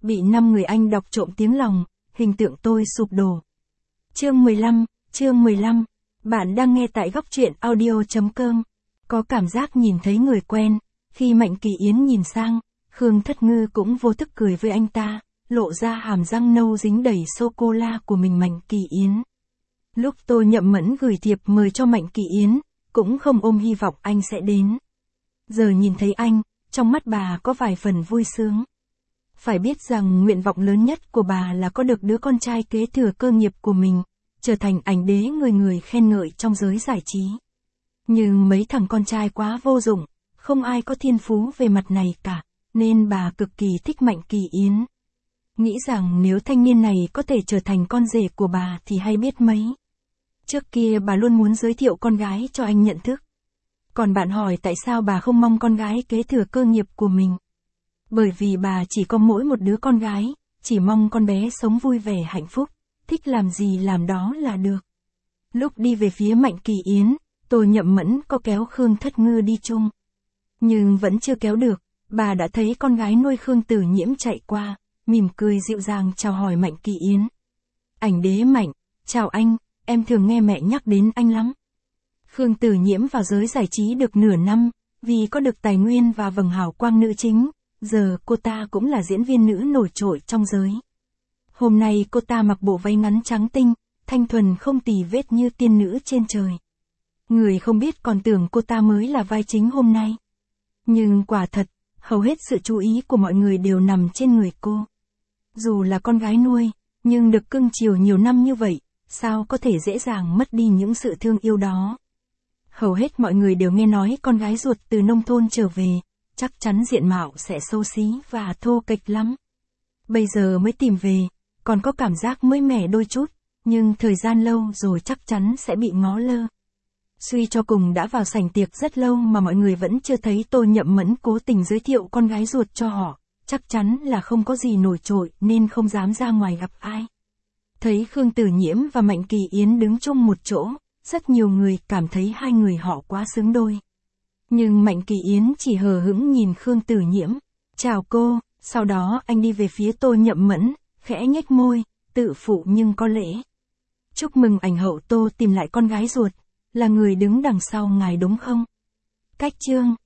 Bị 5 người anh đọc trộm tiếng lòng, hình tượng tôi sụp đổ. Chương 15, bạn đang nghe tại góc truyện audio.com. Có cảm giác nhìn thấy người quen, khi Mạnh Kỳ Yến nhìn sang, Khương Thất Ngư cũng vô thức cười với anh ta, lộ ra hàm răng nâu dính đầy sô-cô-la của mình. Mạnh Kỳ Yến. Lúc tôi Nhậm Mẫn gửi thiệp mời cho Mạnh Kỳ Yến, cũng không ôm hy vọng anh sẽ đến. Giờ nhìn thấy anh, trong mắt bà có vài phần vui sướng. Phải biết rằng nguyện vọng lớn nhất của bà là có được đứa con trai kế thừa cơ nghiệp của mình, trở thành ảnh đế người người khen ngợi trong giới giải trí. Nhưng mấy thằng con trai quá vô dụng, không ai có thiên phú về mặt này cả, nên bà cực kỳ thích Mạnh Kỳ Yến. Nghĩ rằng nếu thanh niên này có thể trở thành con rể của bà thì hay biết mấy. Trước kia bà luôn muốn giới thiệu con gái cho anh nhận thức. Còn bạn hỏi tại sao bà không mong con gái kế thừa cơ nghiệp của mình? Bởi vì bà chỉ có mỗi một đứa con gái, chỉ mong con bé sống vui vẻ hạnh phúc, thích làm gì làm đó là được. Lúc đi về phía Mạnh Kỳ Yến, tôi Nhậm Mẫn có kéo Khương Thất Ngư đi chung. Nhưng vẫn chưa kéo được, bà đã thấy con gái nuôi Khương Tử Nhiễm chạy qua, mỉm cười dịu dàng chào hỏi Mạnh Kỳ Yến. Ảnh đế Mạnh, chào anh, em thường nghe mẹ nhắc đến anh lắm. Khương Tử Nhiễm vào giới giải trí được nửa năm, vì có được tài nguyên và vầng hào quang nữ chính, giờ cô ta cũng là diễn viên nữ nổi trội trong giới. Hôm nay cô ta mặc bộ váy ngắn trắng tinh, thanh thuần không tì vết như tiên nữ trên trời. Người không biết còn tưởng cô ta mới là vai chính hôm nay. Nhưng quả thật, hầu hết sự chú ý của mọi người đều nằm trên người cô. Dù là con gái nuôi, nhưng được cưng chiều nhiều năm như vậy, sao có thể dễ dàng mất đi những sự thương yêu đó. Hầu hết mọi người đều nghe nói con gái ruột từ nông thôn trở về, chắc chắn diện mạo sẽ xấu xí và thô kệch lắm. Bây giờ mới tìm về, còn có cảm giác mới mẻ đôi chút, nhưng thời gian lâu rồi chắc chắn sẽ bị ngó lơ. Suy cho cùng đã vào sảnh tiệc rất lâu mà mọi người vẫn chưa thấy tôi Nhậm Mẫn cố tình giới thiệu con gái ruột cho họ, chắc chắn là không có gì nổi trội nên không dám ra ngoài gặp ai. Thấy Khương Tử Nhiễm và Mạnh Kỳ Yến đứng chung một chỗ, rất nhiều người cảm thấy hai người họ quá xứng đôi. Nhưng Mạnh Kỳ Yến chỉ hờ hững nhìn Khương Tử Nhiễm, chào cô, sau đó anh đi về phía tôi Nhậm Mẫn, khẽ nhếch môi, tự phụ nhưng có lễ. Chúc mừng ảnh hậu Tô tìm lại con gái ruột, là người đứng đằng sau ngài đúng không? Cách chương